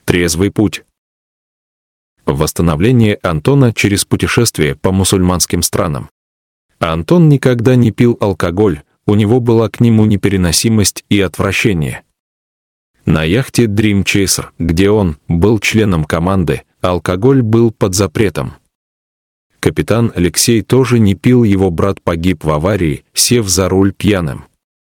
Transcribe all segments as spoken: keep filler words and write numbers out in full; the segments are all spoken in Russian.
Трезвый путь. Восстановление Антона через путешествие по мусульманским странам. Антон никогда не пил алкоголь, у него была к нему непереносимость и отвращение. На яхте Dream Chaser, где он был членом команды, алкоголь был под запретом. Капитан Алексей тоже не пил, его брат погиб в аварии, сев за руль пьяным.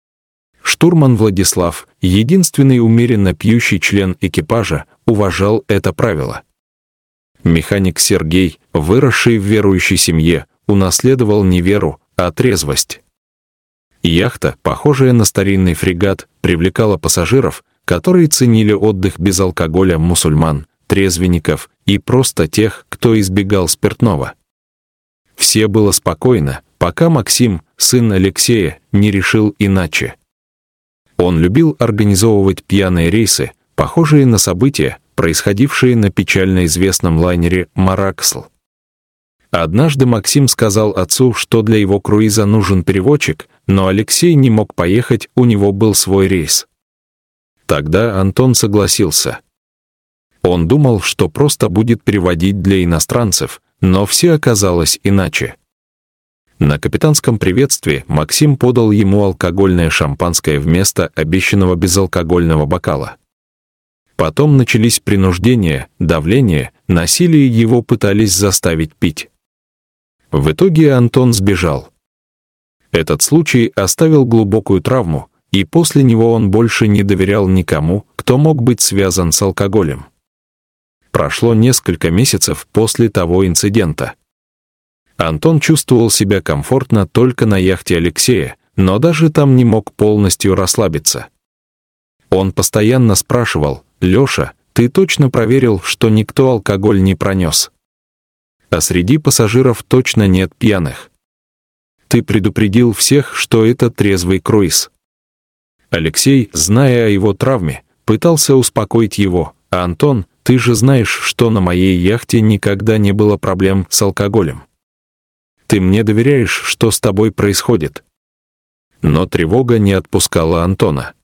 Штурман Владислав, единственный умеренно пьющий член экипажа, уважал это правило. Механик Сергей, выросший в верующей семье, унаследовал не веру, а трезвость. Яхта, похожая на старинный фрегат, привлекала пассажиров, которые ценили отдых без алкоголя, мусульман, трезвенников и просто тех, кто избегал спиртного. Все было спокойно, пока Максим, сын Алексея, не решил иначе. Он любил организовывать пьяные рейсы, похожие на события, происходившие на печально известном лайнере «Мараксл». Однажды Максим сказал отцу, что для его круиза нужен переводчик, но Алексей не мог поехать, у него был свой рейс. Тогда Антон согласился. Он думал, что просто будет переводить для иностранцев, но все оказалось иначе. На капитанском приветствии Максим подал ему алкогольное шампанское вместо обещанного безалкогольного бокала. Потом начались принуждение, давление, насилие, его пытались заставить пить. В итоге Антон сбежал. Этот случай оставил глубокую травму, и после него он больше не доверял никому, кто мог быть связан с алкоголем. Прошло несколько месяцев после того инцидента. Антон чувствовал себя комфортно только на яхте Алексея, но даже там не мог полностью расслабиться. Он постоянно спрашивал: «Леша, ты точно проверил, что никто алкоголь не пронес? А среди пассажиров точно нет пьяных? Ты предупредил всех, что это трезвый круиз?» Алексей, зная о его травме, пытался успокоить его: «А Антон, ты же знаешь, что на моей яхте никогда не было проблем с алкоголем. Ты мне доверяешь, что с тобой происходит?» Но тревога не отпускала Антона.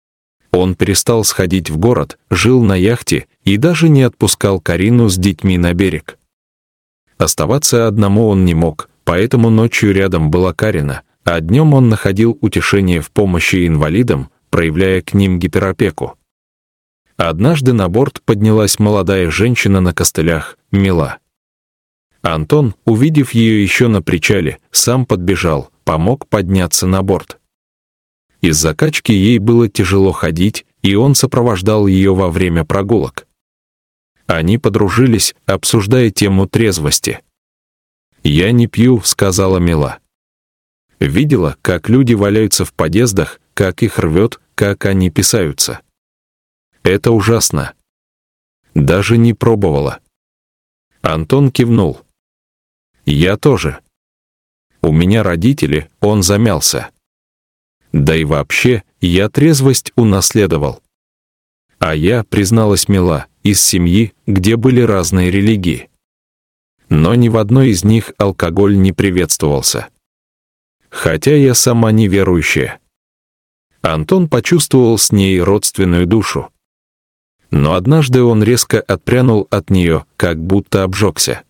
Он перестал сходить в город, жил на яхте и даже не отпускал Карину с детьми на берег. Оставаться одному он не мог, поэтому ночью рядом была Карина, а днем он находил утешение в помощи инвалидам, проявляя к ним гиперопеку. Однажды на борт поднялась молодая женщина на костылях, Мила. Антон, увидев ее еще на причале, сам подбежал, помог подняться на борт. Из-за качки ей было тяжело ходить, и он сопровождал ее во время прогулок. Они подружились, обсуждая тему трезвости. «Я не пью», — сказала Мила. Видела, как люди валяются в подъездах, как их рвет, как они писаются. Это ужасно. Даже не пробовала. Антон кивнул. Я тоже. У меня родители, он замялся. Да и вообще, я трезвость унаследовал. А я, призналась Мила, из семьи, где были разные религии. Но ни в одной из них алкоголь не приветствовался. Хотя я сама неверующая. Антон почувствовал с ней родственную душу. Но однажды он резко отпрянул от нее, как будто обжегся.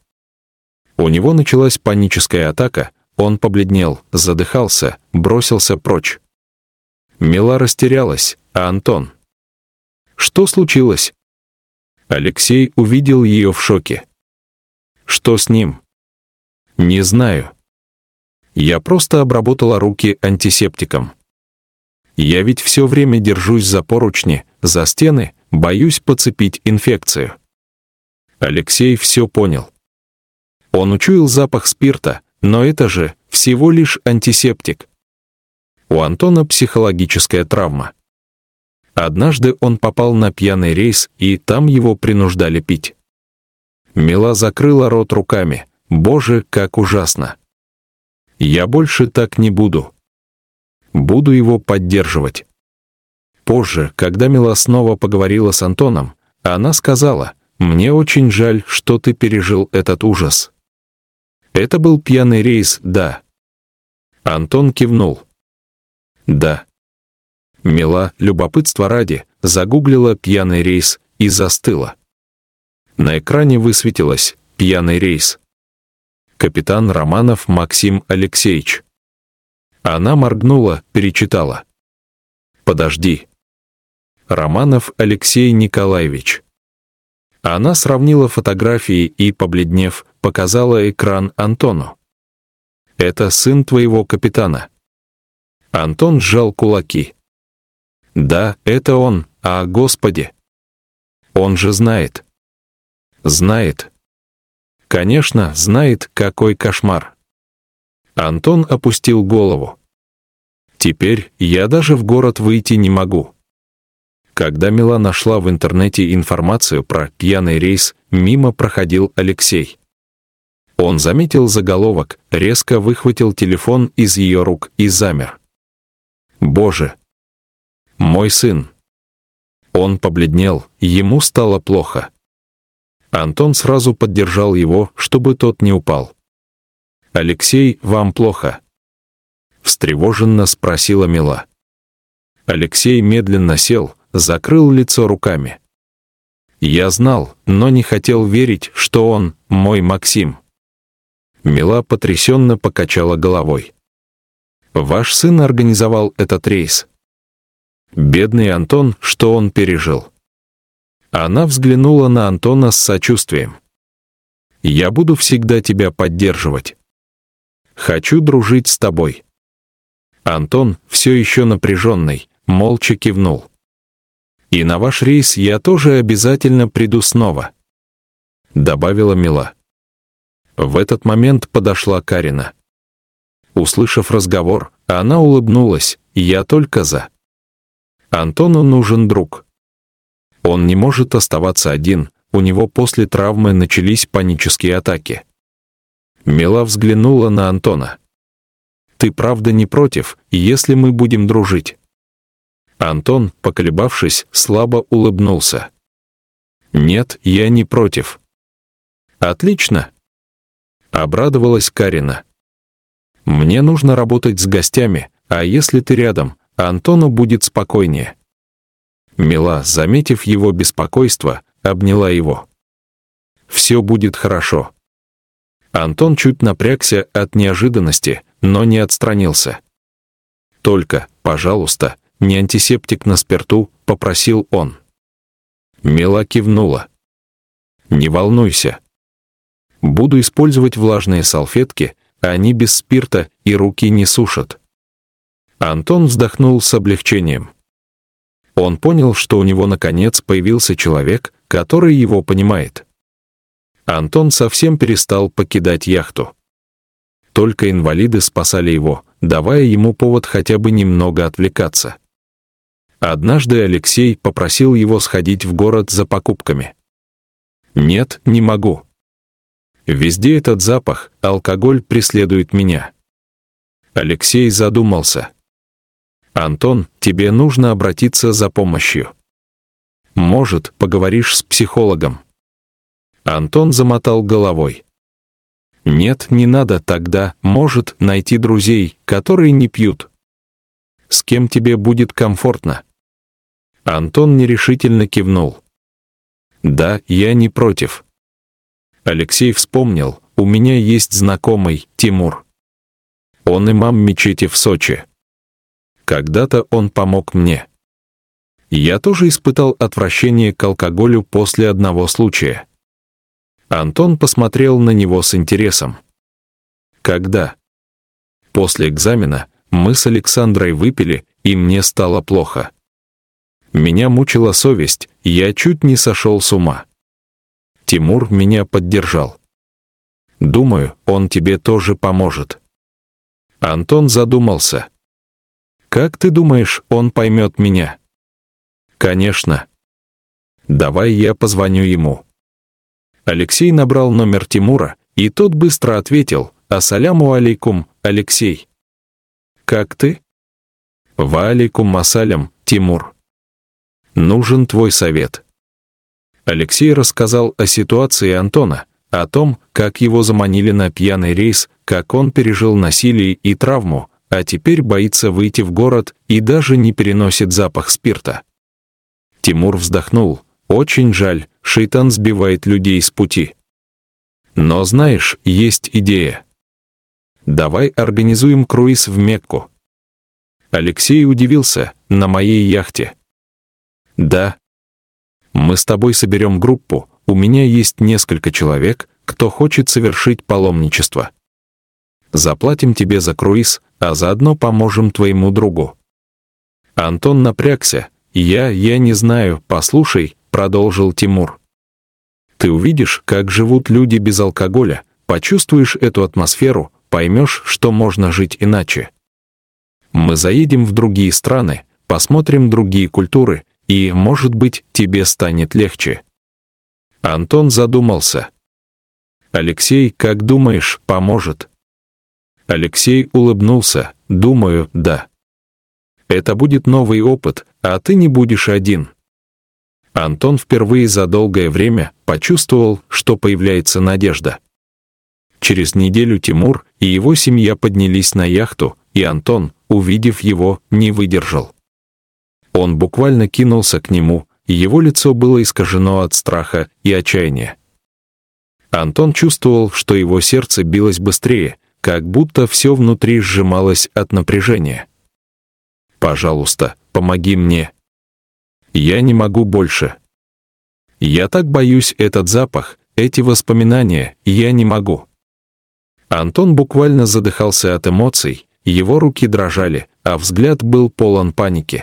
У него началась паническая атака, он побледнел, задыхался, бросился прочь. Мила растерялась, а Антон? Что случилось? Алексей увидел ее в шоке. Что с ним? Не знаю. Я просто обработала руки антисептиком. Я ведь все время держусь за поручни, за стены, боюсь подцепить инфекцию. Алексей все понял. Он учуял запах спирта, но это же всего лишь антисептик. У Антона психологическая травма. Однажды он попал на пьяный рейс, и там его принуждали пить. Мила закрыла рот руками. Боже, как ужасно. Я больше так не буду. Буду его поддерживать. Позже, когда Мила снова поговорила с Антоном, она сказала: «Мне очень жаль, что ты пережил этот ужас». Это был пьяный рейс, да. Антон кивнул. Да. Мила, любопытства ради, загуглила пьяный рейс и застыла. На экране высветилось «Пьяный рейс». Капитан Романов Максим Алексеевич. Она моргнула, перечитала. «Подожди. Романов Алексей Николаевич». Она сравнила фотографии и, побледнев, показала экран Антону. «Это сын твоего капитана». Антон сжал кулаки. «Да, это он, а, Господи! Он же знает». «Знает». «Конечно, знает, какой кошмар». Антон опустил голову. «Теперь я даже в город выйти не могу». Когда Мила нашла в интернете информацию про пьяный рейс, мимо проходил Алексей. Он заметил заголовок, резко выхватил телефон из ее рук и замер. «Боже! Мой сын!» Он побледнел, ему стало плохо. Антон сразу поддержал его, чтобы тот не упал. «Алексей, вам плохо?» Встревоженно спросила Мила. Алексей медленно сел, закрыл лицо руками. «Я знал, но не хотел верить, что он мой Максим». Мила потрясенно покачала головой. «Ваш сын организовал этот рейс». Бедный Антон, что он пережил. Она взглянула на Антона с сочувствием. «Я буду всегда тебя поддерживать. Хочу дружить с тобой». Антон, все еще напряженный, молча кивнул. «И на ваш рейс я тоже обязательно приду снова», — добавила Мила. В этот момент подошла Карина. Услышав разговор, она улыбнулась: «Я только за. Антону нужен друг. Он не может оставаться один, у него после травмы начались панические атаки». Мила взглянула на Антона. «Ты правда не против, если мы будем дружить?» Антон, поколебавшись, слабо улыбнулся. «Нет, я не против». «Отлично!» — обрадовалась Карина. «Мне нужно работать с гостями, а если ты рядом, Антону будет спокойнее». Мила, заметив его беспокойство, обняла его. «Все будет хорошо». Антон чуть напрягся от неожиданности, но не отстранился. «Только, пожалуйста, не антисептик на спирту», — попросил он. Мила кивнула. «Не волнуйся. Буду использовать влажные салфетки, они без спирта и руки не сушат». Антон вздохнул с облегчением. Он понял, что у него наконец появился человек, который его понимает. Антон совсем перестал покидать яхту. Только инвалиды спасали его, давая ему повод хотя бы немного отвлекаться. Однажды Алексей попросил его сходить в город за покупками. «Нет, не могу. Везде этот запах, алкоголь преследует меня». Алексей задумался. «Антон, тебе нужно обратиться за помощью. Может, поговоришь с психологом?» Антон замотал головой. «Нет, не надо тогда, может, найти друзей, которые не пьют. С кем тебе будет комфортно?» Антон нерешительно кивнул. «Да, я не против». Алексей вспомнил, у меня есть знакомый, Тимур. Он имам мечети в Сочи. Когда-то он помог мне. Я тоже испытал отвращение к алкоголю после одного случая. Антон посмотрел на него с интересом. «Когда?» «После экзамена мы с Александрой выпили, и мне стало плохо. Меня мучила совесть, я чуть не сошел с ума. Тимур меня поддержал. Думаю, он тебе тоже поможет». Антон задумался. «Как ты думаешь, он поймет меня?» «Конечно. Давай я позвоню ему». Алексей набрал номер Тимура, и тот быстро ответил: «Ассаляму алейкум, Алексей». «Как ты?» «Ва алейкум ассалям, Тимур. Нужен твой совет». Алексей рассказал о ситуации Антона, о том, как его заманили на пьяный рейс, как он пережил насилие и травму, а теперь боится выйти в город и даже не переносит запах спирта. Тимур вздохнул. «Очень жаль, шейтан сбивает людей с пути. Но знаешь, есть идея. Давай организуем круиз в Мекку. Алексей удивился: на моей яхте? Да. Мы с тобой соберем группу, у меня есть несколько человек, кто хочет совершить паломничество. Заплатим тебе за круиз, а заодно поможем твоему другу. Антон напрягся. Я, я не знаю, послушай, продолжил Тимур. Ты увидишь, как живут люди без алкоголя, почувствуешь эту атмосферу, поймешь, что можно жить иначе. Мы заедем в другие страны, посмотрим другие культуры, и, может быть, тебе станет легче. Антон задумался. Алексей, как думаешь, поможет? Алексей улыбнулся. Думаю, да. Это будет новый опыт, а ты не будешь один. Антон впервые за долгое время почувствовал, что появляется надежда. Через неделю Тимур и его семья поднялись на яхту, и Антон, увидев его, не выдержал. Он буквально кинулся к нему, и его лицо было искажено от страха и отчаяния. Антон чувствовал, что его сердце билось быстрее, как будто все внутри сжималось от напряжения. «Пожалуйста, помоги мне. Я не могу больше. Я так боюсь этот запах, эти воспоминания, я не могу». Антон буквально задыхался от эмоций, его руки дрожали, а взгляд был полон паники.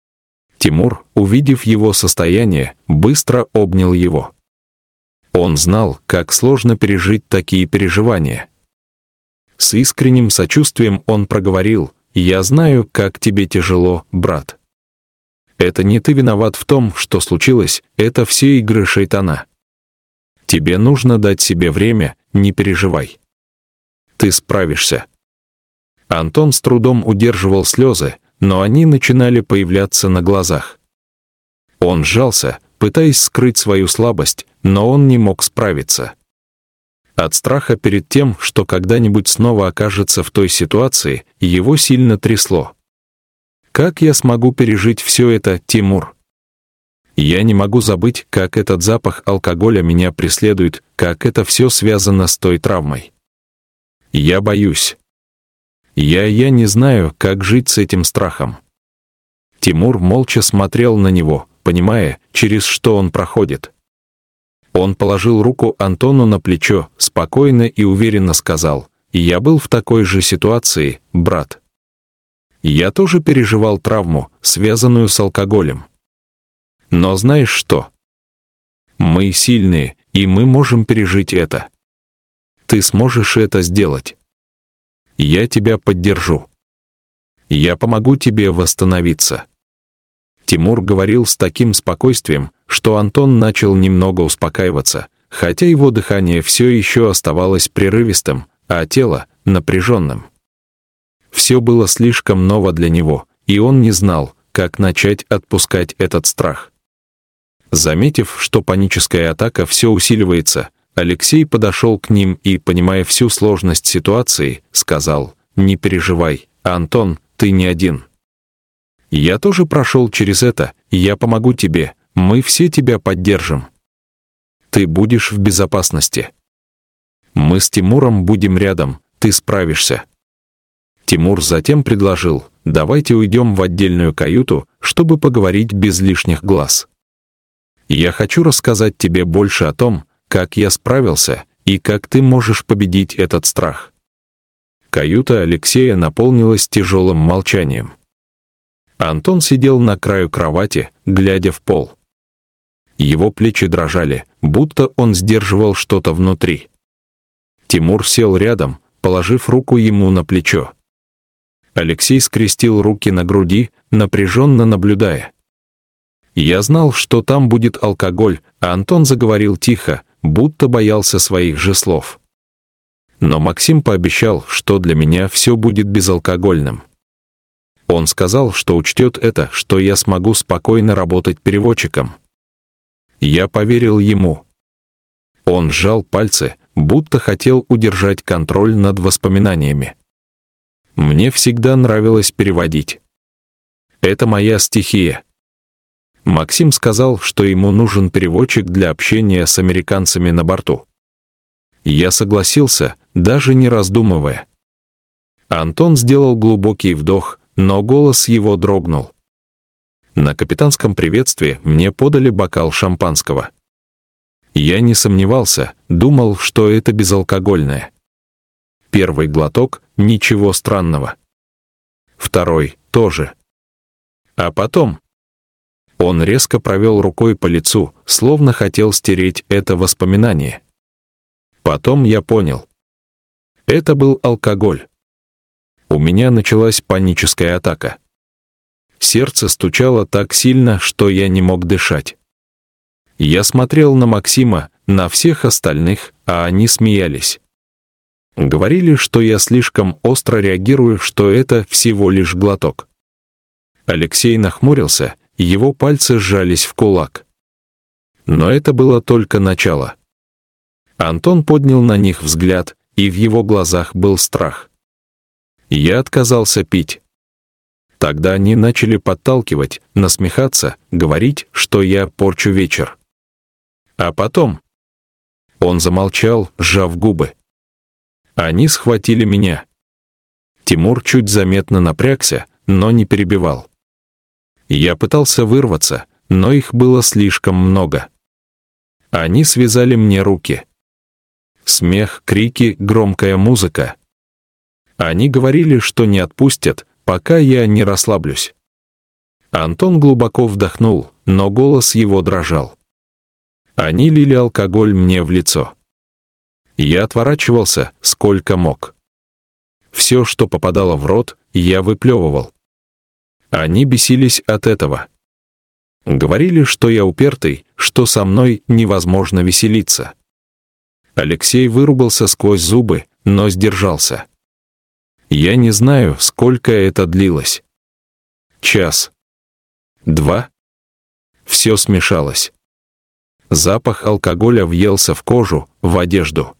Тимур, увидев его состояние, быстро обнял его. Он знал, как сложно пережить такие переживания. С искренним сочувствием он проговорил: «Я знаю, как тебе тяжело, брат. Это не ты виноват в том, что случилось, это все игры шайтана. Тебе нужно дать себе время, не переживай. Ты справишься». Антон с трудом удерживал слезы, но они начинали появляться на глазах. Он сжался, пытаясь скрыть свою слабость, но он не мог справиться. От страха перед тем, что когда-нибудь снова окажется в той ситуации, его сильно трясло. «Как я смогу пережить все это, Тимур? Я не могу забыть, как этот запах алкоголя меня преследует, как это все связано с той травмой. Я боюсь. Я, я не знаю, как жить с этим страхом». Тимур молча смотрел на него, понимая, через что он проходит. Он положил руку Антону на плечо, спокойно и уверенно сказал: «Я был в такой же ситуации, брат. Я тоже переживал травму, связанную с алкоголем. Но знаешь что? Мы сильные, и мы можем пережить это. Ты сможешь это сделать. Я тебя поддержу. Я помогу тебе восстановиться». Тимур говорил с таким спокойствием, что Антон начал немного успокаиваться, хотя его дыхание все еще оставалось прерывистым, а тело — напряженным. Все было слишком ново для него, и он не знал, как начать отпускать этот страх. Заметив, что паническая атака все усиливается, Алексей подошел к ним и, понимая всю сложность ситуации, сказал: «Не переживай, Антон, ты не один. Я тоже прошел через это, я помогу тебе, мы все тебя поддержим. Ты будешь в безопасности. Мы с Тимуром будем рядом, ты справишься». Тимур затем предложил: «Давайте уйдем в отдельную каюту, чтобы поговорить без лишних глаз. Я хочу рассказать тебе больше о том, как я справился и как ты можешь победить этот страх». Каюта Алексея наполнилась тяжелым молчанием. Антон сидел на краю кровати, глядя в пол. Его плечи дрожали, будто он сдерживал что-то внутри. Тимур сел рядом, положив руку ему на плечо. Алексей скрестил руки на груди, напряженно наблюдая. Я знал, что там будет алкоголь, а Антон заговорил тихо, будто боялся своих же слов. Но Максим пообещал, что для меня все будет безалкогольным. Он сказал, что учтет это, что я смогу спокойно работать переводчиком. Я поверил ему. Он сжал пальцы, будто хотел удержать контроль над воспоминаниями. Мне всегда нравилось переводить. Это моя стихия. Максим сказал, что ему нужен переводчик для общения с американцами на борту. Я согласился, даже не раздумывая. Антон сделал глубокий вдох, но голос его дрогнул. На капитанском приветствии мне подали бокал шампанского. Я не сомневался, думал, что это безалкогольное. Первый глоток — ничего странного. Второй — тоже. А потом... Он резко провел рукой по лицу, словно хотел стереть это воспоминание. Потом я понял. Это был алкоголь. У меня началась паническая атака. Сердце стучало так сильно, что я не мог дышать. Я смотрел на Максима, на всех остальных, а они смеялись. Говорили, что я слишком остро реагирую, что это всего лишь глоток. Алексей нахмурился, его пальцы сжались в кулак. Но это было только начало. Антон поднял на них взгляд, и в его глазах был страх. Я отказался пить. Тогда они начали подталкивать, насмехаться, говорить, что я порчу вечер. А потом... Он замолчал, сжав губы. Они схватили меня. Тимур чуть заметно напрягся, но не перебивал. Я пытался вырваться, но их было слишком много. Они связали мне руки. Смех, крики, громкая музыка. Они говорили, что не отпустят, пока я не расслаблюсь. Антон глубоко вдохнул, но голос его дрожал. Они лили алкоголь мне в лицо. Я отворачивался, сколько мог. Все, что попадало в рот, я выплевывал. Они бесились от этого. Говорили, что я упертый, что со мной невозможно веселиться. Алексей выругался сквозь зубы, но сдержался. Я не знаю, сколько это длилось. Час. Два. Все смешалось. Запах алкоголя въелся в кожу, в одежду.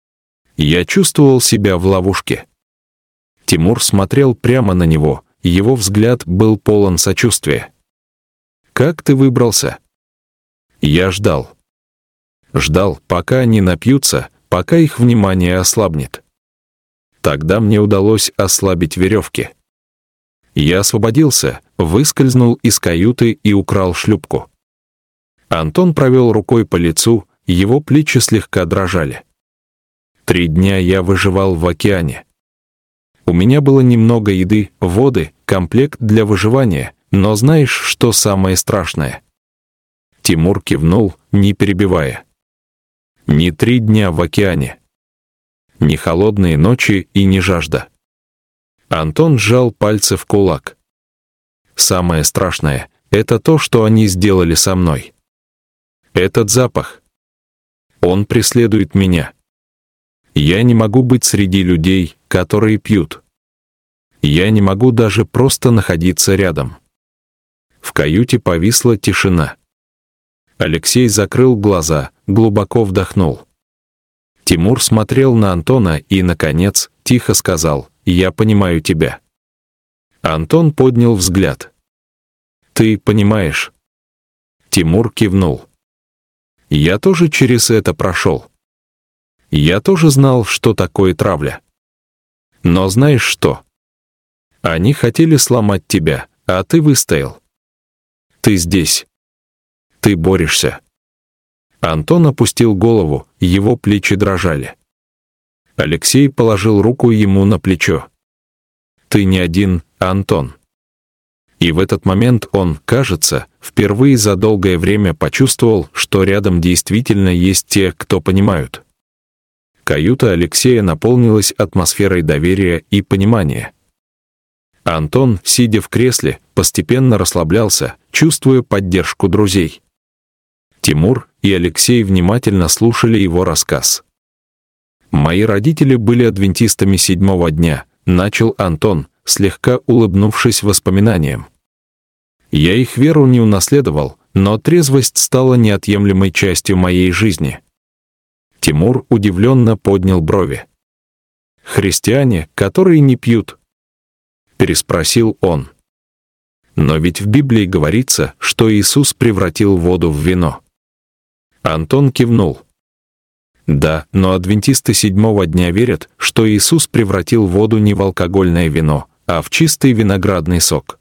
Я чувствовал себя в ловушке. Тимур смотрел прямо на него, его взгляд был полон сочувствия. «Как ты выбрался?» Я ждал. Ждал, пока они напьются, пока их внимание ослабнет. Тогда мне удалось ослабить веревки. Я освободился, выскользнул из каюты и украл шлюпку. Антон провел рукой по лицу, его плечи слегка дрожали. Три дня я выживал в океане. У меня было немного еды, воды, комплект для выживания, но знаешь, что самое страшное? Тимур кивнул, не перебивая. Не три дня в океане. Не холодные ночи и не жажда. Антон сжал пальцы в кулак. Самое страшное — это то, что они сделали со мной. Этот запах. Он преследует меня. Я не могу быть среди людей, которые пьют. Я не могу даже просто находиться рядом. В каюте повисла тишина. Алексей закрыл глаза, глубоко вдохнул. Тимур смотрел на Антона и, наконец, тихо сказал: «Я понимаю тебя». Антон поднял взгляд. «Ты понимаешь?» Тимур кивнул. «Я тоже через это прошел. Я тоже знал, что такое травля. Но знаешь что? Они хотели сломать тебя, а ты выстоял. Ты здесь. Ты борешься». Антон опустил голову, его плечи дрожали. Алексей положил руку ему на плечо. «Ты не один, Антон». И в этот момент он, кажется, впервые за долгое время почувствовал, что рядом действительно есть те, кто понимают. Каюта Алексея наполнилась атмосферой доверия и понимания. Антон, сидя в кресле, постепенно расслаблялся, чувствуя поддержку друзей. Тимур и Алексей внимательно слушали его рассказ. «Мои родители были адвентистами седьмого дня», — начал Антон, слегка улыбнувшись воспоминаниям. «Я их веру не унаследовал, но трезвость стала неотъемлемой частью моей жизни». Тимур удивленно поднял брови. «Христиане, которые не пьют?» — переспросил он. Но ведь в Библии говорится, что Иисус превратил воду в вино. Антон кивнул. Да, но адвентисты седьмого дня верят, что Иисус превратил воду не в алкогольное вино, а в чистый виноградный сок.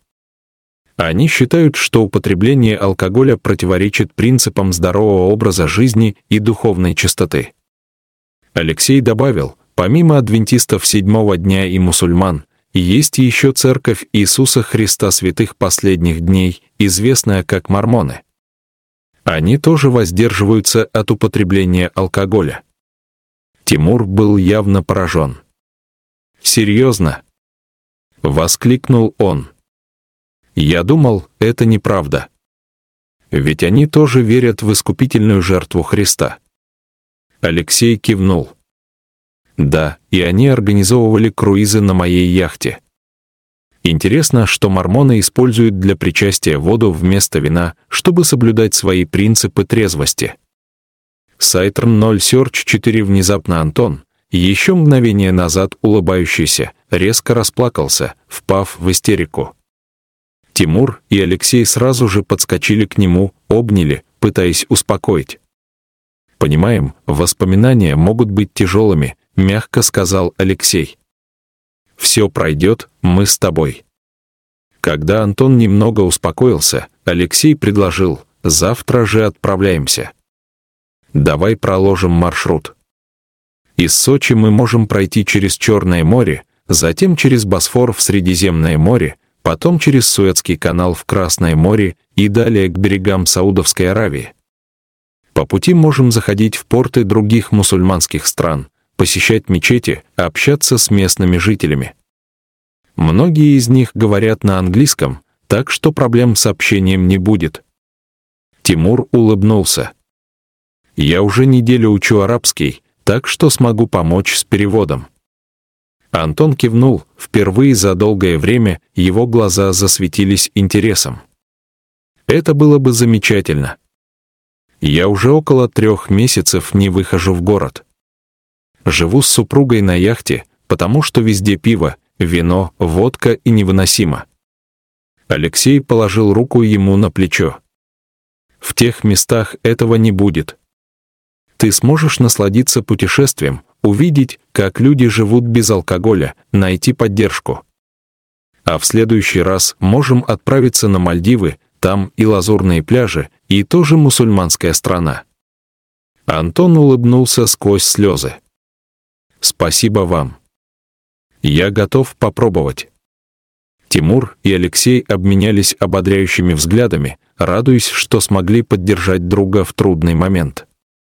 Они считают, что употребление алкоголя противоречит принципам здорового образа жизни и духовной чистоты. Алексей добавил, помимо адвентистов седьмого дня и мусульман, есть еще Церковь Иисуса Христа Святых Последних Дней, известная как мормоны. Они тоже воздерживаются от употребления алкоголя. Тимур был явно поражен. «Серьезно?» — воскликнул он. «Я думал, это неправда. Ведь они тоже верят в искупительную жертву Христа». Алексей кивнул. «Да, и они организовывали круизы на моей яхте. Интересно, что мормоны используют для причастия воду вместо вина, чтобы соблюдать свои принципы трезвости». Сайтрн ноль Серч четыре внезапно Антон, еще мгновение назад улыбающийся, резко расплакался, впав в истерику. Тимур и Алексей сразу же подскочили к нему, обняли, пытаясь успокоить. «Понимаем, воспоминания могут быть тяжелыми», — мягко сказал Алексей. «Все пройдет, мы с тобой». Когда Антон немного успокоился, Алексей предложил: «Завтра же отправляемся. Давай проложим маршрут. Из Сочи мы можем пройти через Черное море, затем через Босфор в Средиземное море, потом через Суэцкий канал в Красное море и далее к берегам Саудовской Аравии. По пути можем заходить в порты других мусульманских стран, посещать мечети, общаться с местными жителями. Многие из них говорят на английском, так что проблем с общением не будет». Тимур улыбнулся. «Я уже неделю учу арабский, так что смогу помочь с переводом». Антон кивнул, впервые за долгое время его глаза засветились интересом. «Это было бы замечательно. Я уже около трех месяцев не выхожу в город. Живу с супругой на яхте, потому что везде пиво, вино, водка и невыносимо». Алексей положил руку ему на плечо. «В тех местах этого не будет. Ты сможешь насладиться путешествием, увидеть, как люди живут без алкоголя, найти поддержку. А в следующий раз можем отправиться на Мальдивы, там и лазурные пляжи, и тоже мусульманская страна». Антон улыбнулся сквозь слезы. «Спасибо вам. Я готов попробовать». Тимур и Алексей обменялись ободряющими взглядами, радуясь, что смогли поддержать друга в трудный момент.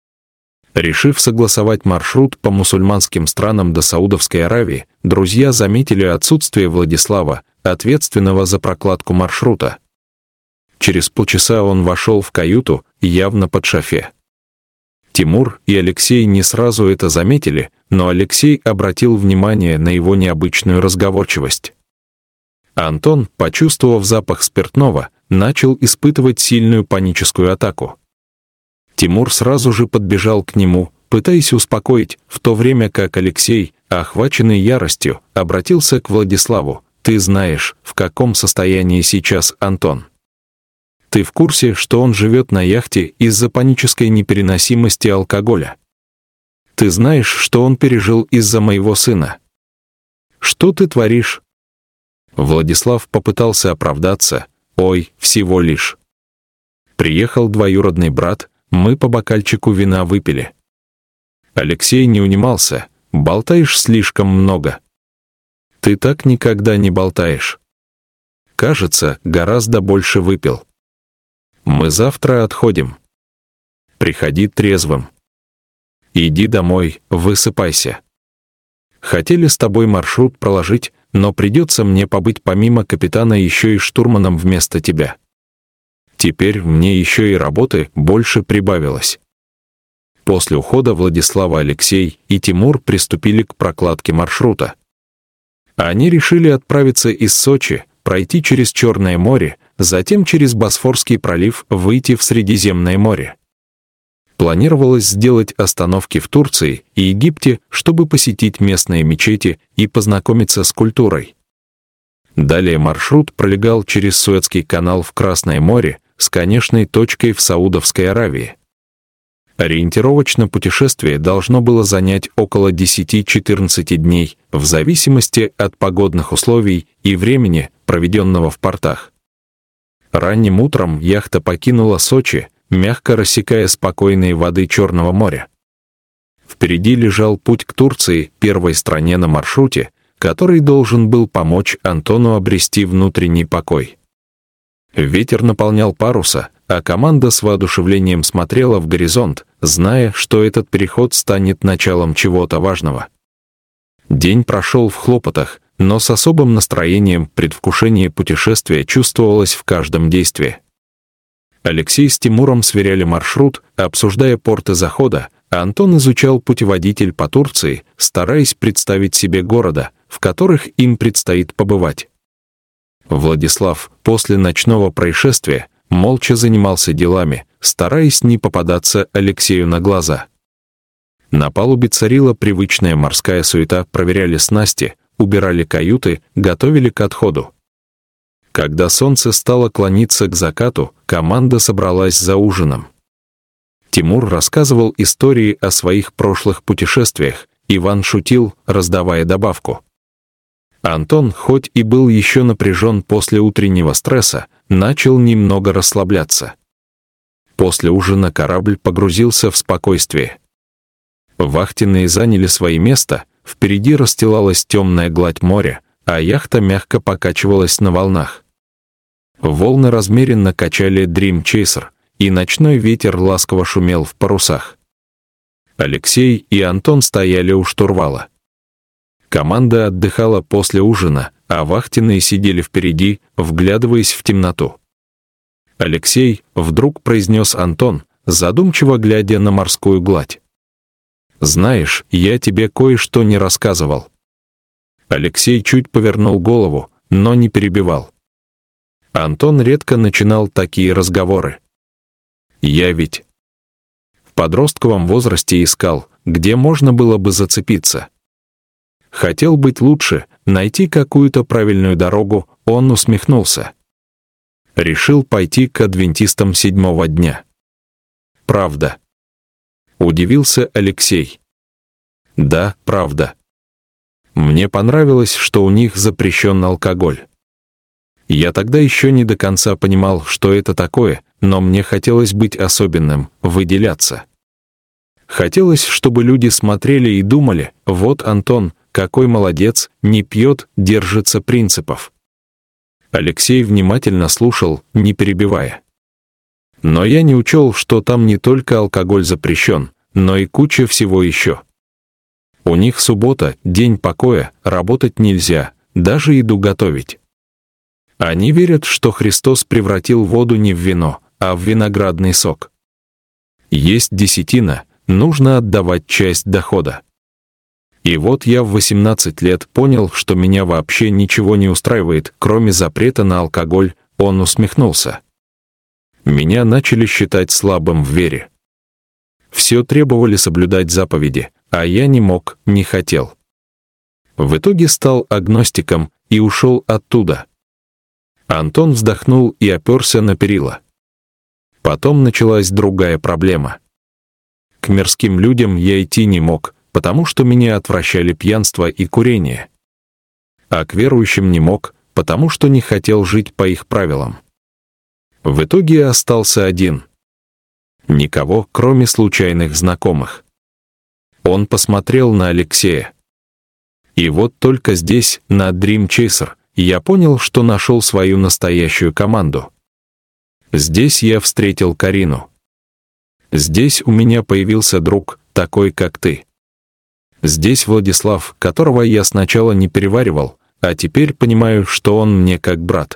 Решив согласовать маршрут по мусульманским странам до Саудовской Аравии, друзья заметили отсутствие Владислава, ответственного за прокладку маршрута. Через полчаса он вошел в каюту, явно под шофе. Тимур и Алексей не сразу это заметили, но Алексей обратил внимание на его необычную разговорчивость. Антон, почувствовав запах спиртного, начал испытывать сильную паническую атаку. Тимур сразу же подбежал к нему, пытаясь успокоить, в то время как Алексей, охваченный яростью, обратился к Владиславу: «Ты знаешь, в каком состоянии сейчас Антон? Ты в курсе, что он живет на яхте из-за панической непереносимости алкоголя? Ты знаешь, что он пережил из-за моего сына? Что ты творишь?» Владислав попытался оправдаться: «Ой, всего лишь. Приехал двоюродный брат, мы по бокальчику вина выпили». Алексей не унимался: «Болтаешь слишком много. Ты так никогда не болтаешь. Кажется, гораздо больше выпил. Мы завтра отходим. Приходи трезвым. Иди домой, высыпайся. Хотели с тобой маршрут проложить, но придется мне побыть помимо капитана еще и штурманом вместо тебя. Теперь мне еще и работы больше прибавилось». После ухода Владислава Алексей и Тимур приступили к прокладке маршрута. Они решили отправиться из Сочи, пройти через Черное море, затем через Босфорский пролив выйти в Средиземное море. Планировалось сделать остановки в Турции и Египте, чтобы посетить местные мечети и познакомиться с культурой. Далее маршрут пролегал через Суэцкий канал в Красное море с конечной точкой в Саудовской Аравии. Ориентировочно путешествие должно было занять около десяти-четырнадцати дней, в зависимости от погодных условий и времени, проведенного в портах. Ранним утром яхта покинула Сочи, мягко рассекая спокойные воды Черного моря. Впереди лежал путь к Турции, первой стране на маршруте, который должен был помочь Антону обрести внутренний покой. Ветер наполнял паруса, а команда с воодушевлением смотрела в горизонт, зная, что этот переход станет началом чего-то важного. День прошел в хлопотах, но с особым настроением предвкушение путешествия чувствовалось в каждом действии. Алексей с Тимуром сверяли маршрут, обсуждая порты захода, а Антон изучал путеводитель по Турции, стараясь представить себе города, в которых им предстоит побывать. Владислав, после ночного происшествия, молча занимался делами, стараясь не попадаться Алексею на глаза. На палубе царила привычная морская суета, проверяли снасти, убирали каюты, готовили к отходу. Когда солнце стало клониться к закату, команда собралась за ужином. Тимур рассказывал истории о своих прошлых путешествиях, Иван шутил, раздавая добавку. Антон, хоть и был еще напряжен после утреннего стресса, начал немного расслабляться. После ужина корабль погрузился в спокойствие. Вахтенные заняли свои места, впереди расстилалась темная гладь моря, а яхта мягко покачивалась на волнах. Волны размеренно качали Dream Chaser, и ночной ветер ласково шумел в парусах. Алексей и Антон стояли у штурвала. Команда отдыхала после ужина, а вахтенные сидели впереди, вглядываясь в темноту. «Алексей», — вдруг произнес Антон, задумчиво глядя на морскую гладь. «Знаешь, я тебе кое-что не рассказывал». Алексей чуть повернул голову, но не перебивал. Антон редко начинал такие разговоры. «Я ведь в подростковом возрасте искал, где можно было бы зацепиться. Хотел быть лучше, найти какую-то правильную дорогу», — он усмехнулся. «Решил пойти к адвентистам седьмого дня». «Правда?» — удивился Алексей. «Да, правда. Мне понравилось, что у них запрещен алкоголь. Я тогда еще не до конца понимал, что это такое, но мне хотелось быть особенным, выделяться. Хотелось, чтобы люди смотрели и думали: вот Антон, какой молодец, не пьет, держится принципов». Алексей внимательно слушал, не перебивая. Но я не учел, что там не только алкоголь запрещен, но и куча всего еще. У них суббота, день покоя, работать нельзя, даже еду готовить. Они верят, что Христос превратил воду не в вино, а в виноградный сок. Есть десятина, нужно отдавать часть дохода. И вот я в восемнадцать лет понял, что меня вообще ничего не устраивает, кроме запрета на алкоголь, он усмехнулся. Меня начали считать слабым в вере. Все требовали соблюдать заповеди, а я не мог, не хотел. В итоге стал агностиком и ушел оттуда. Антон вздохнул и оперся на перила. Потом началась другая проблема. К мирским людям я идти не мог, потому что меня отвращали пьянство и курение. А к верующим не мог, потому что не хотел жить по их правилам. В итоге я остался один. Никого, кроме случайных знакомых. Он посмотрел на Алексея. И вот только здесь, на Dream Chaser, я понял, что нашел свою настоящую команду. Здесь я встретил Карину. Здесь у меня появился друг, такой как ты. Здесь Владислав, которого я сначала не переваривал, а теперь понимаю, что он мне как брат.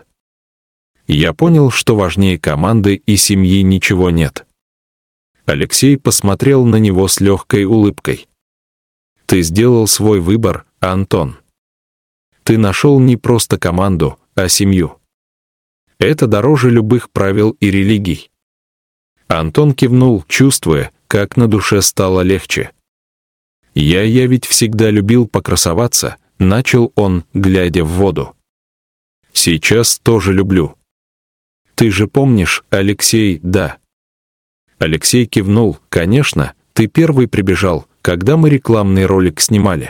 Я понял, что важнее команды и семьи ничего нет. Алексей посмотрел на него с легкой улыбкой. Ты сделал свой выбор, Антон. Ты нашел не просто команду, а семью. Это дороже любых правил и религий. Антон кивнул, чувствуя, как на душе стало легче. «Я, я ведь всегда любил покрасоваться», — начал он, глядя в воду. Сейчас тоже люблю. Ты же помнишь, Алексей, да?» Алексей кивнул. «Конечно, ты первый прибежал, когда мы рекламный ролик снимали».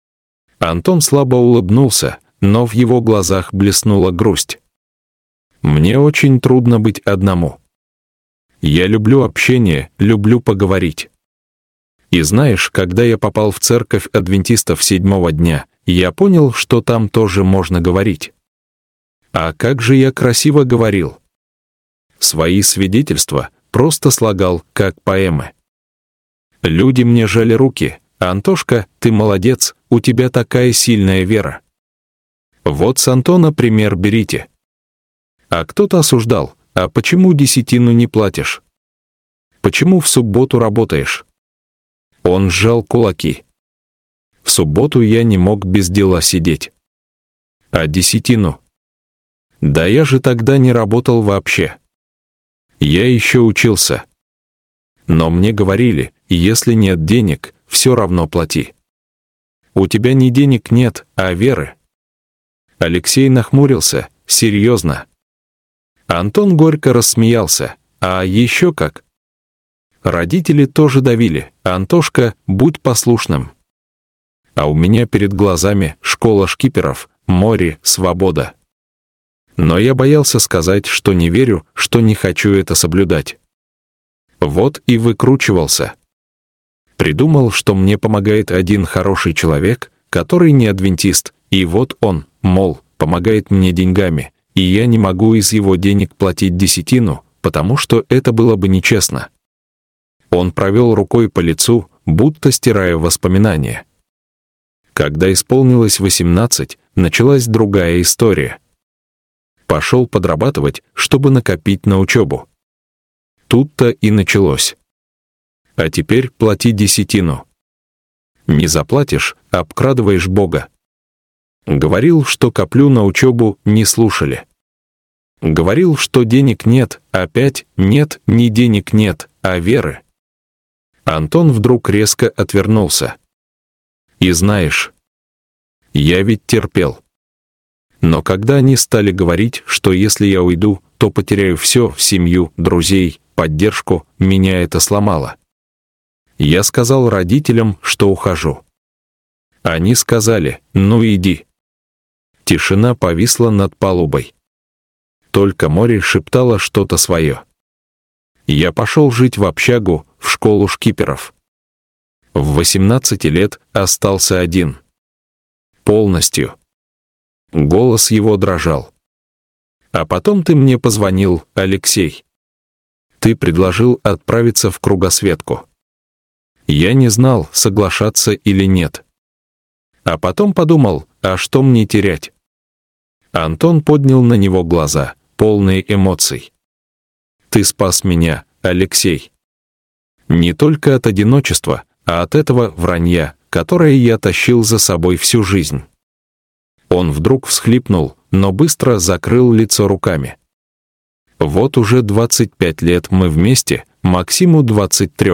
Антон слабо улыбнулся, но в его глазах блеснула грусть. «Мне очень трудно быть одному. Я люблю общение, люблю поговорить. И знаешь, когда я попал в церковь адвентистов седьмого дня, я понял, что там тоже можно говорить. А как же я красиво говорил. Свои свидетельства просто слагал, как поэмы. Люди мне жали руки. Антошка, ты молодец, у тебя такая сильная вера. Вот с Антона пример берите». А кто-то осуждал: «А почему десятину не платишь? Почему в субботу работаешь?» Он сжал кулаки. В субботу я не мог без дела сидеть. А десятину? Да я же тогда не работал вообще. Я еще учился. Но мне говорили, если нет денег, все равно плати. У тебя не денег нет, а веры. Алексей нахмурился. Серьезно? Антон горько рассмеялся. А еще как? Родители тоже давили. Антошка, будь послушным. А у меня перед глазами школа шкиперов, море, свобода. Но я боялся сказать, что не верю, что не хочу это соблюдать. Вот и выкручивался. Придумал, что мне помогает один хороший человек, который не адвентист, и вот он, мол, помогает мне деньгами, и я не могу из его денег платить десятину, потому что это было бы нечестно. Он провел рукой по лицу, будто стирая воспоминания. Когда исполнилось восемнадцать, началась другая история. Пошел подрабатывать, чтобы накопить на учебу. Тут-то и началось. А теперь плати десятину. Не заплатишь, обкрадываешь Бога. Говорил, что коплю на учебу, не слушали. Говорил, что денег нет, опять нет, не денег нет, а веры. Антон вдруг резко отвернулся. И знаешь, я ведь терпел. Но когда они стали говорить, что если я уйду, то потеряю все, семью, друзей, поддержку, меня это сломало. Я сказал родителям, что ухожу. Они сказали: «Ну иди». Тишина повисла над палубой. Только море шептало что-то свое. Я пошел жить в общагу, в школу шкиперов. В восемнадцать лет остался один. Полностью. Голос его дрожал. А потом ты мне позвонил, Алексей. Ты предложил отправиться в кругосветку. Я не знал, соглашаться или нет. А потом подумал, а что мне терять? Антон поднял на него глаза, полные эмоций. Ты спас меня, Алексей. Не только от одиночества, а от этого вранья, которое я тащил за собой всю жизнь. Он вдруг всхлипнул, но быстро закрыл лицо руками. Вот уже двадцать пять лет мы вместе, Максиму двадцать три.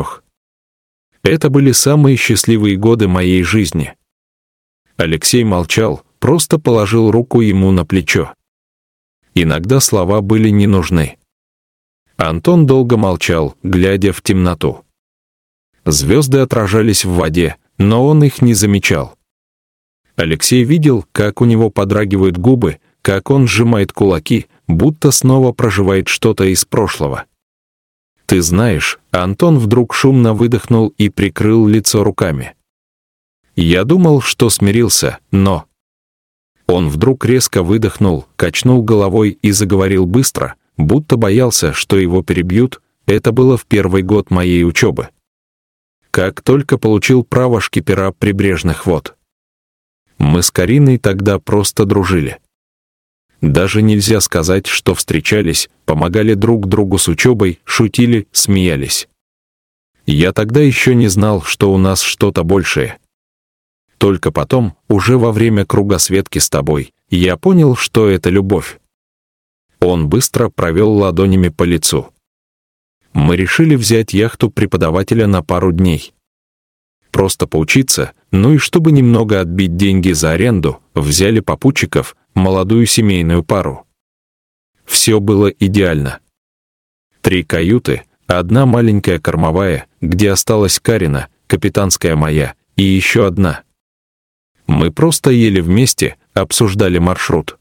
Это были самые счастливые годы моей жизни. Алексей молчал, просто положил руку ему на плечо. Иногда слова были не нужны. Антон долго молчал, глядя в темноту. Звезды отражались в воде, но он их не замечал. Алексей видел, как у него подрагивают губы, как он сжимает кулаки, будто снова проживает что-то из прошлого. «Ты знаешь», Антон вдруг шумно выдохнул и прикрыл лицо руками. «Я думал, что смирился, но...» Он вдруг резко выдохнул, качнул головой и заговорил быстро, будто боялся, что его перебьют. Это было в первый год моей учебы. Как только получил право шкипера прибрежных вод. Мы с Кариной тогда просто дружили. Даже нельзя сказать, что встречались, помогали друг другу с учебой, шутили, смеялись. Я тогда еще не знал, что у нас что-то большее. Только потом, уже во время кругосветки с тобой, я понял, что это любовь. Он быстро провел ладонями по лицу. Мы решили взять яхту преподавателя на пару дней. Просто поучиться, ну и чтобы немного отбить деньги за аренду, взяли попутчиков, молодую семейную пару. Все было идеально. Три каюты, одна маленькая кормовая, где осталась Карина, капитанская моя, и еще одна. Мы просто ели вместе, обсуждали маршрут.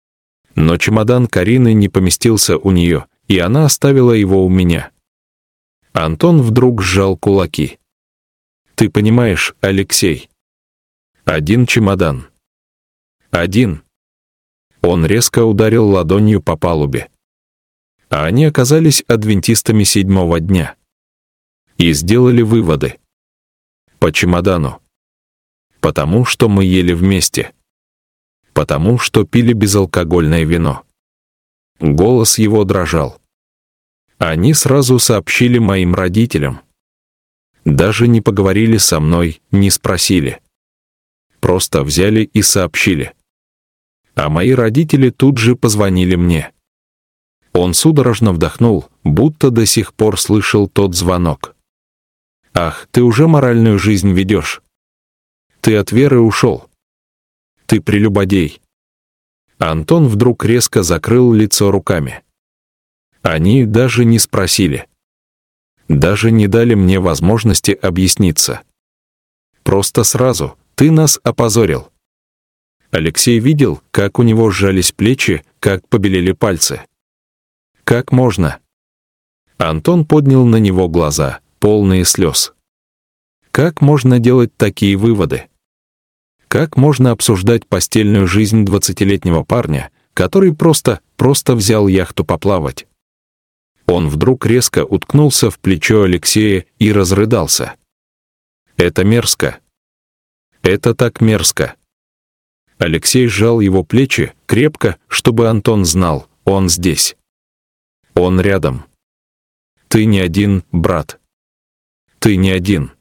Но чемодан Карины не поместился у нее, и она оставила его у меня. Антон вдруг сжал кулаки. «Ты понимаешь, Алексей? Один чемодан. Один». Он резко ударил ладонью по палубе. А они оказались адвентистами седьмого дня. И сделали выводы. По чемодану. Потому что мы ели вместе. Потому что пили безалкогольное вино. Голос его дрожал. Они сразу сообщили моим родителям. Даже не поговорили со мной, не спросили. Просто взяли и сообщили. А мои родители тут же позвонили мне. Он судорожно вдохнул, будто до сих пор слышал тот звонок. «Ах, ты уже моральную жизнь ведешь. Ты от веры ушел. Ты прелюбодей». Антон вдруг резко закрыл лицо руками. Они даже не спросили. Даже не дали мне возможности объясниться. Просто сразу: «Ты нас опозорил». Алексей видел, как у него сжались плечи, как побелели пальцы. «Как можно?» Антон поднял на него глаза, полные слез. «Как можно делать такие выводы? Как можно обсуждать постельную жизнь двадцатилетнего парня, который просто, просто взял яхту поплавать?» Он вдруг резко уткнулся в плечо Алексея и разрыдался. «Это мерзко. Это так мерзко». Алексей сжал его плечи крепко, чтобы Антон знал, он здесь. Он рядом. Ты не один, брат. Ты не один.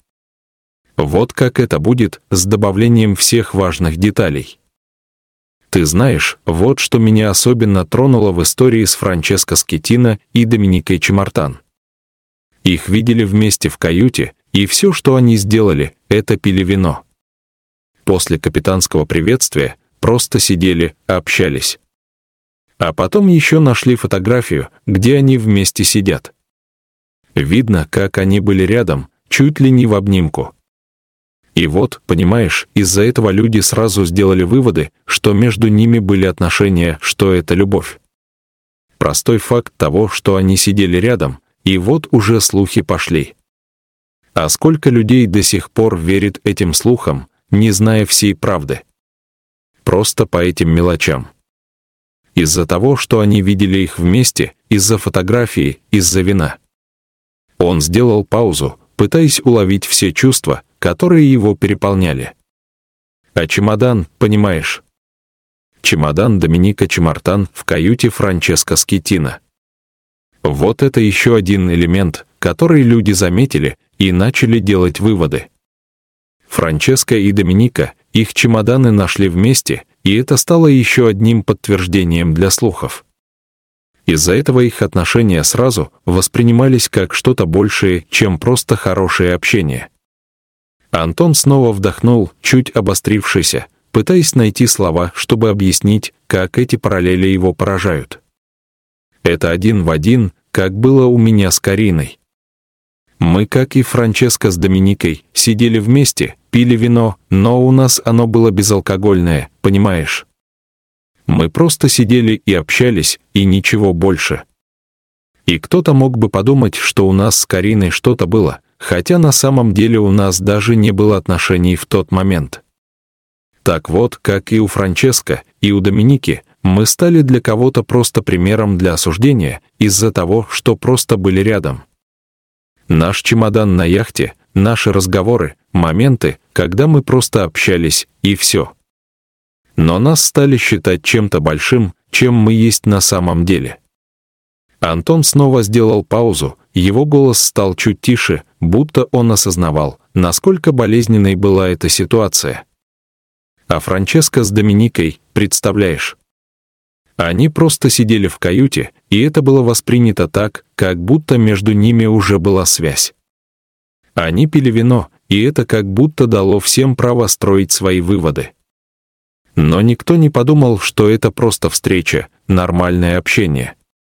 Вот как это будет с добавлением всех важных деталей. Ты знаешь, вот что меня особенно тронуло в истории с Франческо Скеттино и Доминикой Чемартан. Их видели вместе в каюте, и все, что они сделали, это пили вино. После капитанского приветствия просто сидели, общались. А потом еще нашли фотографию, где они вместе сидят. Видно, как они были рядом, чуть ли не в обнимку. И вот, понимаешь, из-за этого люди сразу сделали выводы, что между ними были отношения, что это любовь. Простой факт того, что они сидели рядом, и вот уже слухи пошли. А сколько людей до сих пор верит этим слухам, не зная всей правды? Просто по этим мелочам. Из-за того, что они видели их вместе, из-за фотографии, из-за вина. Он сделал паузу, пытаясь уловить все чувства, которые его переполняли. А чемодан, понимаешь? Чемодан Доминика Чемартан в каюте Франческо Скеттино. Вот это еще один элемент, который люди заметили и начали делать выводы. Франческо и Доминика, их чемоданы нашли вместе, и это стало еще одним подтверждением для слухов. Из-за этого их отношения сразу воспринимались как что-то большее, чем просто хорошее общение. Антон снова вдохнул, чуть обострившийся, пытаясь найти слова, чтобы объяснить, как эти параллели его поражают. Это один в один, как было у меня с Кариной. Мы, как и Франческо с Доминикой, сидели вместе, пили вино, но у нас оно было безалкогольное, понимаешь? Мы просто сидели и общались, и ничего больше. И кто-то мог бы подумать, что у нас с Кариной что-то было, хотя на самом деле у нас даже не было отношений в тот момент. Так вот, как и у Франческо, и у Доминики, мы стали для кого-то просто примером для осуждения из-за того, что просто были рядом. Наш чемодан на яхте, наши разговоры, моменты, когда мы просто общались, и все. Но нас стали считать чем-то большим, чем мы есть на самом деле. Антон снова сделал паузу, его голос стал чуть тише, будто он осознавал, насколько болезненной была эта ситуация. А Франческо с Доминикой, представляешь? Они просто сидели в каюте, и это было воспринято так, как будто между ними уже была связь. Они пили вино, и это как будто дало всем право строить свои выводы. Но никто не подумал, что это просто встреча, нормальное общение.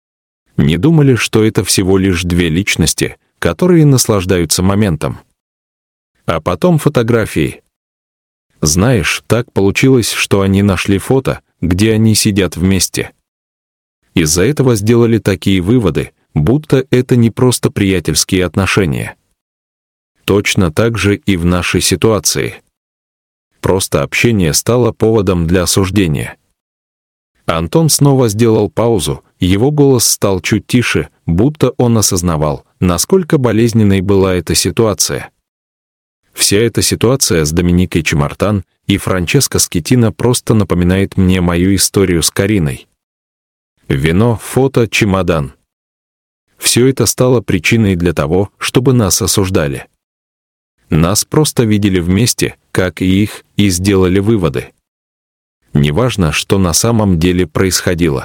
Не думали, что это всего лишь две личности, которые наслаждаются моментом. А потом фотографии. Знаешь, так получилось, что они нашли фото, где они сидят вместе. Из-за этого сделали такие выводы, будто это не просто приятельские отношения. Точно так же и в нашей ситуации. Просто общение стало поводом для осуждения. Антон снова сделал паузу, его голос стал чуть тише, будто он осознавал, насколько болезненной была эта ситуация. Вся эта ситуация с Доминикой Чемартан и Франческо Скеттино просто напоминает мне мою историю с Кариной. Вино, фото, чемодан. Все это стало причиной для того, чтобы нас осуждали. Нас просто видели вместе, как и их, и сделали выводы. Неважно, что на самом деле происходило.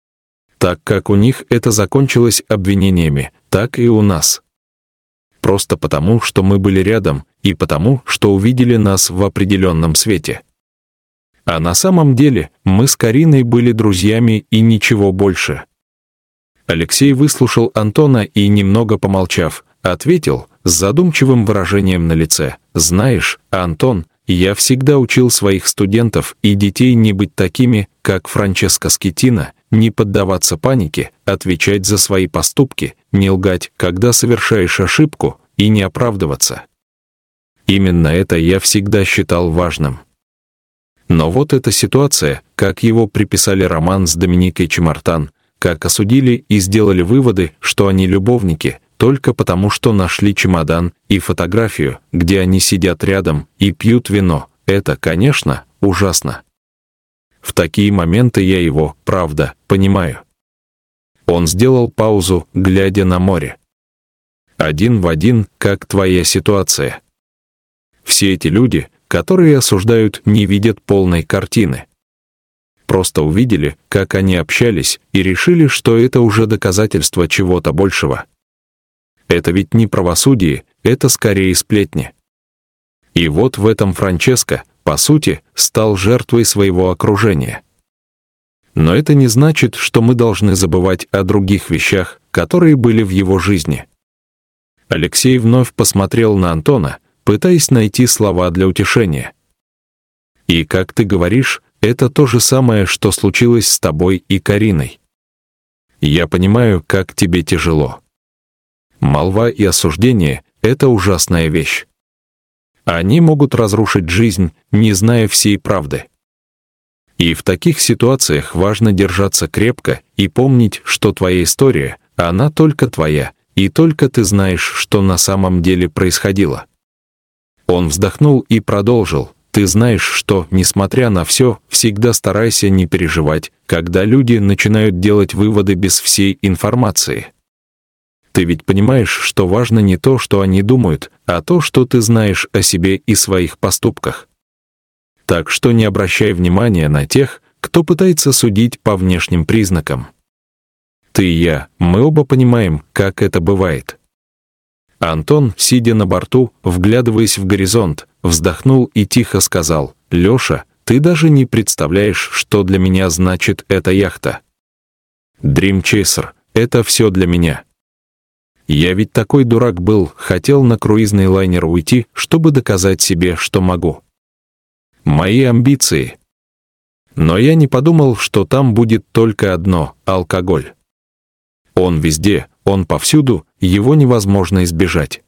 Так как у них это закончилось обвинениями, так и у нас. Просто потому, что мы были рядом, и потому, что увидели нас в определенном свете. А на самом деле мы с Кариной были друзьями и ничего больше. Алексей выслушал Антона и, немного помолчав, ответил с задумчивым выражением на лице: «Знаешь, Антон, я всегда учил своих студентов и детей не быть такими, как Франческо Скеттино, не поддаваться панике, отвечать за свои поступки, не лгать, когда совершаешь ошибку, и не оправдываться. Именно это я всегда считал важным». Но вот эта ситуация, как его приписали роман с Доминикой Чемартан, как осудили и сделали выводы, что они любовники, только потому, что нашли чемодан и фотографию, где они сидят рядом и пьют вино, это, конечно, ужасно. В такие моменты я его, правда, понимаю. Он сделал паузу, глядя на море. Один в один, как твоя ситуация. Все эти люди, которые осуждают, не видят полной картины. Просто увидели, как они общались, и решили, что это уже доказательство чего-то большего. Это ведь не правосудие, это скорее сплетни. И вот в этом Франческо, по сути, стал жертвой своего окружения. Но это не значит, что мы должны забывать о других вещах, которые были в его жизни. Алексей вновь посмотрел на Антона, пытаясь найти слова для утешения. И, как ты говоришь, это то же самое, что случилось с тобой и Кариной. Я понимаю, как тебе тяжело. Молва и осуждение — это ужасная вещь. Они могут разрушить жизнь, не зная всей правды. И в таких ситуациях важно держаться крепко и помнить, что твоя история, она только твоя, и только ты знаешь, что на самом деле происходило. Он вздохнул и продолжил: ты знаешь, что, несмотря на все, всегда старайся не переживать, когда люди начинают делать выводы без всей информации. Ты ведь понимаешь, что важно не то, что они думают, а то, что ты знаешь о себе и своих поступках. Так что не обращай внимания на тех, кто пытается судить по внешним признакам. Ты и я, мы оба понимаем, как это бывает. Антон, сидя на борту, вглядываясь в горизонт, вздохнул и тихо сказал: «Леша, ты даже не представляешь, что для меня значит эта яхта. Dream Chaser — это все для меня. Я ведь такой дурак был, хотел на круизный лайнер уйти, чтобы доказать себе, что могу. Мои амбиции. Но я не подумал, что там будет только одно — алкоголь. Он везде, он повсюду, его невозможно избежать.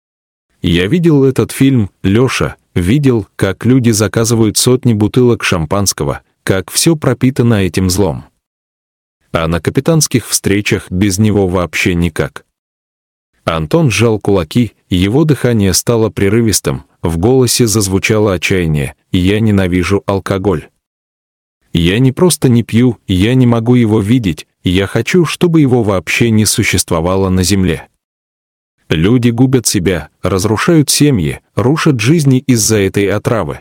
Я видел этот фильм, Леша, видел, как люди заказывают сотни бутылок шампанского, как все пропитано этим злом. А на капитанских встречах без него вообще никак». Антон сжал кулаки, его дыхание стало прерывистым, в голосе зазвучало отчаяние: «Я ненавижу алкоголь. Я не просто не пью, я не могу его видеть, я хочу, чтобы его вообще не существовало на земле. Люди губят себя, разрушают семьи, рушат жизни из-за этой отравы.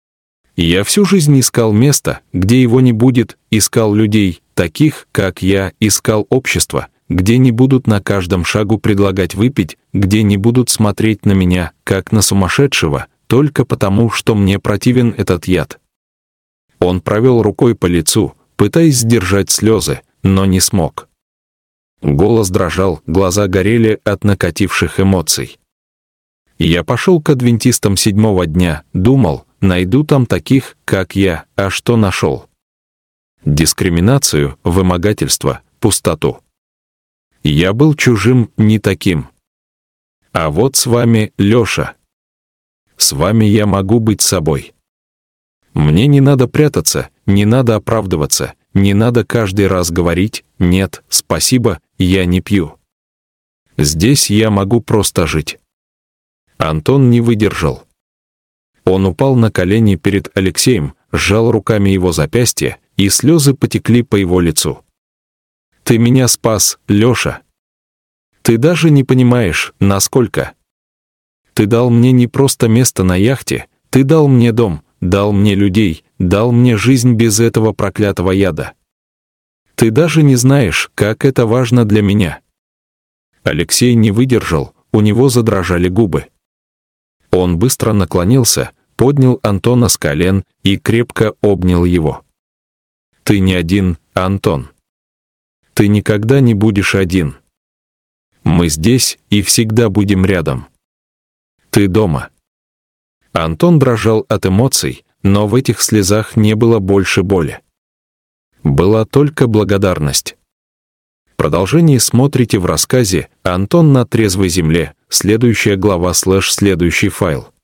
Я всю жизнь искал место, где его не будет, искал людей, таких, как я, искал общество, где не будут на каждом шагу предлагать выпить, где не будут смотреть на меня, как на сумасшедшего, только потому, что мне противен этот яд. Он провел рукой по лицу, пытаясь сдержать слезы, но не смог. Голос дрожал, глаза горели от накативших эмоций. Я пошел к адвентистам седьмого дня, думал, найду там таких, как я, а что нашел? Дискриминацию, вымогательство, пустоту. Я был чужим, не таким. А вот с вами, Леша. С вами я могу быть собой. Мне не надо прятаться, не надо оправдываться, не надо каждый раз говорить «нет, спасибо, я не пью». Здесь я могу просто жить. Антон не выдержал. Он упал на колени перед Алексеем, сжал руками его запястье, и слезы потекли по его лицу. «Ты меня спас, Леша. Ты даже не понимаешь, насколько. Ты дал мне не просто место на яхте, ты дал мне дом, дал мне людей, дал мне жизнь без этого проклятого яда. Ты даже не знаешь, как это важно для меня». Алексей не выдержал, у него задрожали губы. Он быстро наклонился, поднял Антона с колен и крепко обнял его. «Ты не один, Антон. Ты никогда не будешь один. Мы здесь и всегда будем рядом. Ты дома». Антон дрожал от эмоций, но в этих слезах не было больше боли. Была только благодарность. Продолжение смотрите в рассказе «Антон на трезвой земле», следующая глава слэш следующий файл.